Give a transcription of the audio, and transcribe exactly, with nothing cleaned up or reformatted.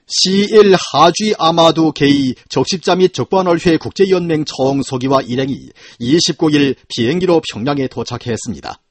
시일 하쥐 아마두 게이 적십자 및 적반월회 국제연맹 총서기와 일행이 이십구 일 비행기로 평양에 도착했습니다.